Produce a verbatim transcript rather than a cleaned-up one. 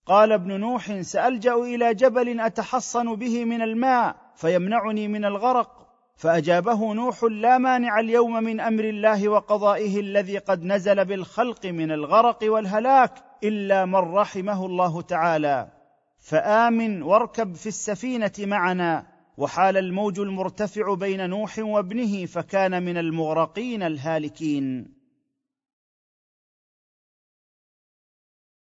قال ابن نوح: سألجأ إلى جبل أتحصن به من الماء فيمنعني من الغرق. فأجابه نوح: لا مانع اليوم من أمر الله وقضائه الذي قد نزل بالخلق من الغرق والهلاك إلا من رحمه الله تعالى، فآمن واركب في السفينة معنا. وحال الموج المرتفع بين نوح وابنه فكان من المغرقين الهالكين.